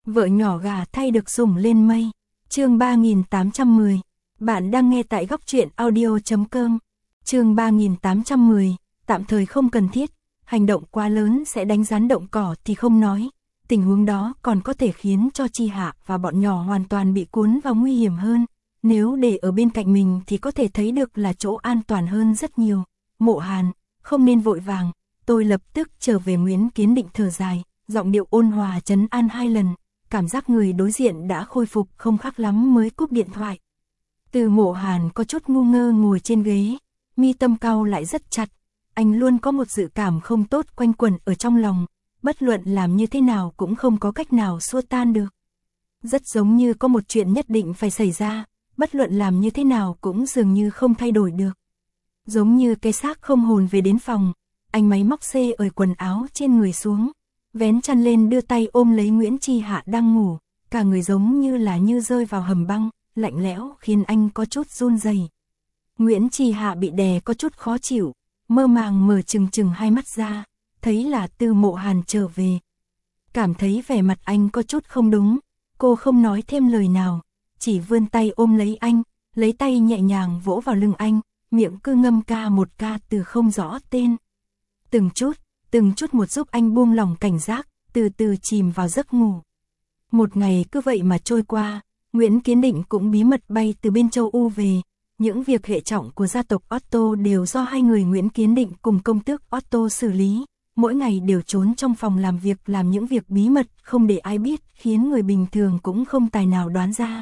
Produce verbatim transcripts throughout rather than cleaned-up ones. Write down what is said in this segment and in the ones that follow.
Vợ nhỏ gà thay được sủng lên mây. Chương ba nghìn tám trăm mười. Bạn đang nghe tại góc truyện audio chấm com. Chương ba nghìn tám trăm mười. Tạm thời không cần thiết. Hành động quá lớn sẽ đánh rắn động cỏ thì không nói. Tình huống đó còn có thể khiến cho Chi Hạ và bọn nhỏ hoàn toàn bị cuốn vào nguy hiểm hơn. Nếu để ở bên cạnh mình thì có thể thấy được là chỗ an toàn hơn rất nhiều. Mộ Hàn, không nên vội vàng. Tôi lập tức trở về. Nguyễn Kiến Định thở dài, giọng điệu ôn hòa trấn an hai lần. Cảm giác người đối diện đã khôi phục không khác lắm mới cúp điện thoại. Từ Mộ Hàn có chút ngu ngơ ngồi trên ghế, mi tâm cau lại rất chặt. Anh luôn có một dự cảm không tốt quanh quẩn ở trong lòng, bất luận làm như thế nào cũng không có cách nào xua tan được. Rất giống như có một chuyện nhất định phải xảy ra, bất luận làm như thế nào cũng dường như không thay đổi được. Giống như cái xác không hồn về đến phòng, anh máy móc xê ởi quần áo trên người xuống, vén chăn lên đưa tay ôm lấy Nguyễn Chi Hạ đang ngủ, cả người giống như là như rơi vào hầm băng, lạnh lẽo khiến anh có chút run rẩy. Nguyễn Chi Hạ bị đè có chút khó chịu, mơ màng mở trừng trừng hai mắt ra, thấy là Từ Mộ Hàn trở về. Cảm thấy vẻ mặt anh có chút không đúng, cô không nói thêm lời nào, chỉ vươn tay ôm lấy anh, lấy tay nhẹ nhàng vỗ vào lưng anh, miệng cứ ngâm ca một ca từ không rõ tên. Từng chút, từng chút một giúp anh buông lỏng cảnh giác, từ từ chìm vào giấc ngủ. Một ngày cứ vậy mà trôi qua, Nguyễn Kiến Định cũng bí mật bay từ bên châu Âu về. Những việc hệ trọng của gia tộc Otto đều do hai người Nguyễn Kiến Định cùng công tước Otto xử lý. Mỗi ngày đều trốn trong phòng làm việc làm những việc bí mật không để ai biết, khiến người bình thường cũng không tài nào đoán ra.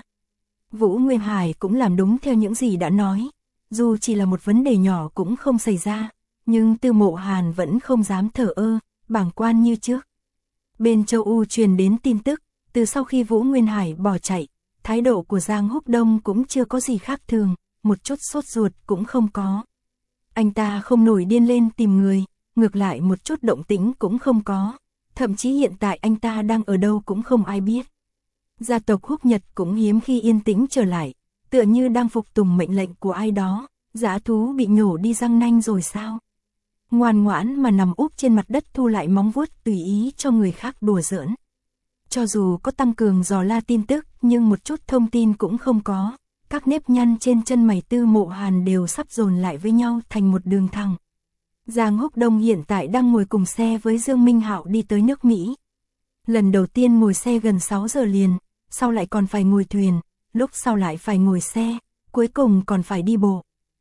Vũ Nguyên Hải cũng làm đúng theo những gì đã nói. Dù chỉ là một vấn đề nhỏ cũng không xảy ra, nhưng Từ Mộ Hàn vẫn không dám thờ ơ, bàng quan như trước. Bên châu Âu truyền đến tin tức, từ sau khi Vũ Nguyên Hải bỏ chạy, thái độ của Giang Húc Đông cũng chưa có gì khác thường, một chút sốt ruột cũng không có. Anh ta không nổi điên lên tìm người, ngược lại một chút động tĩnh cũng không có, thậm chí hiện tại anh ta đang ở đâu cũng không ai biết. Gia tộc Húc Nhật cũng hiếm khi yên tĩnh trở lại, tựa như đang phục tùng mệnh lệnh của ai đó. Dã thú bị nhổ đi răng nanh rồi sao? Ngoan ngoãn mà nằm úp trên mặt đất thu lại móng vuốt tùy ý cho người khác đùa giỡn. Cho dù có tăng cường dò la tin tức nhưng một chút thông tin cũng không có. Các nếp nhăn trên chân mày Từ Mộ Hàn đều sắp dồn lại với nhau thành một đường thẳng. Giang Húc Đông hiện tại đang ngồi cùng xe với Dương Minh Hạo đi tới nước Mỹ. Lần đầu tiên ngồi xe gần sáu giờ liền, sau lại còn phải ngồi thuyền, lúc sau lại phải ngồi xe, cuối cùng còn phải đi bộ.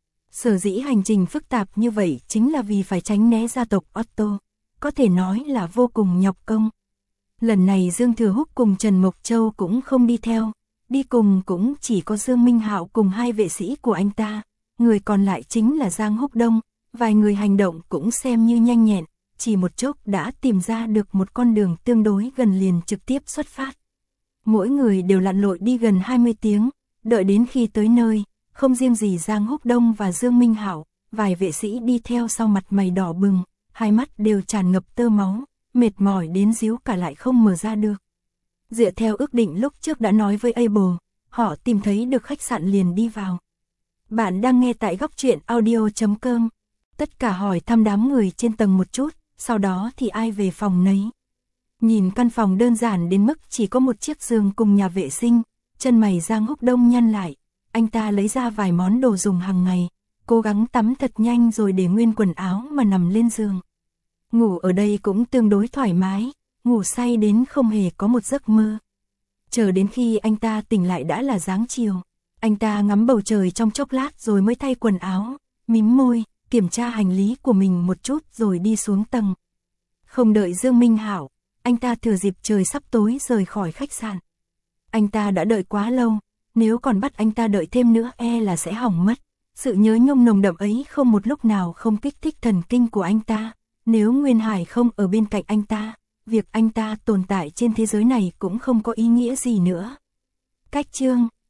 Sở dĩ hành trình phức tạp như vậy chính là vì phải tránh né gia tộc Otto, có thể nói là vô cùng nhọc công. Lần này Dương Thừa Húc cùng Trần Mộc Châu cũng không đi theo, đi cùng cũng chỉ có Dương Minh Hạo cùng hai vệ sĩ của anh ta, người còn lại chính là Giang Húc Đông, vài người hành động cũng xem như nhanh nhẹn, chỉ một chốc đã tìm ra được một con đường tương đối gần liền trực tiếp xuất phát. Mỗi người đều lặn lội đi gần hai mươi tiếng, đợi đến khi tới nơi, không riêng gì Giang Húc Đông và Dương Minh Hạo, vài vệ sĩ đi theo sau mặt mày đỏ bừng, hai mắt đều tràn ngập tơ máu, mệt mỏi đến díu cả lại không mở ra được. Dựa theo ước định lúc trước đã nói với Abel, họ tìm thấy được khách sạn liền đi vào. Bạn đang nghe tại góc truyện audio chấm com. Tất cả hỏi thăm đám người trên tầng một chút, sau đó thì ai về phòng nấy. Nhìn căn phòng đơn giản đến mức chỉ có một chiếc giường cùng nhà vệ sinh, chân mày Giang Húc Đông nhăn lại. Anh ta lấy ra vài món đồ dùng hàng ngày, cố gắng tắm thật nhanh rồi để nguyên quần áo mà nằm lên giường. Ngủ ở đây cũng tương đối thoải mái, ngủ say đến không hề có một giấc mơ. Chờ đến khi anh ta tỉnh lại đã là dáng chiều. Anh ta ngắm bầu trời trong chốc lát rồi mới thay quần áo, mím môi, kiểm tra hành lý của mình một chút rồi đi xuống tầng. Không đợi Dương Minh Hạo, anh ta thừa dịp trời sắp tối rời khỏi khách sạn. Anh ta đã đợi quá lâu, nếu còn bắt anh ta đợi thêm nữa e là sẽ hỏng mất. Sự nhớ nhung nồng đậm ấy không một lúc nào không kích thích thần kinh của anh ta. Nếu Nguyên Hải không ở bên cạnh anh ta, việc anh ta tồn tại trên thế giới này cũng không có ý nghĩa gì nữa. Cách chương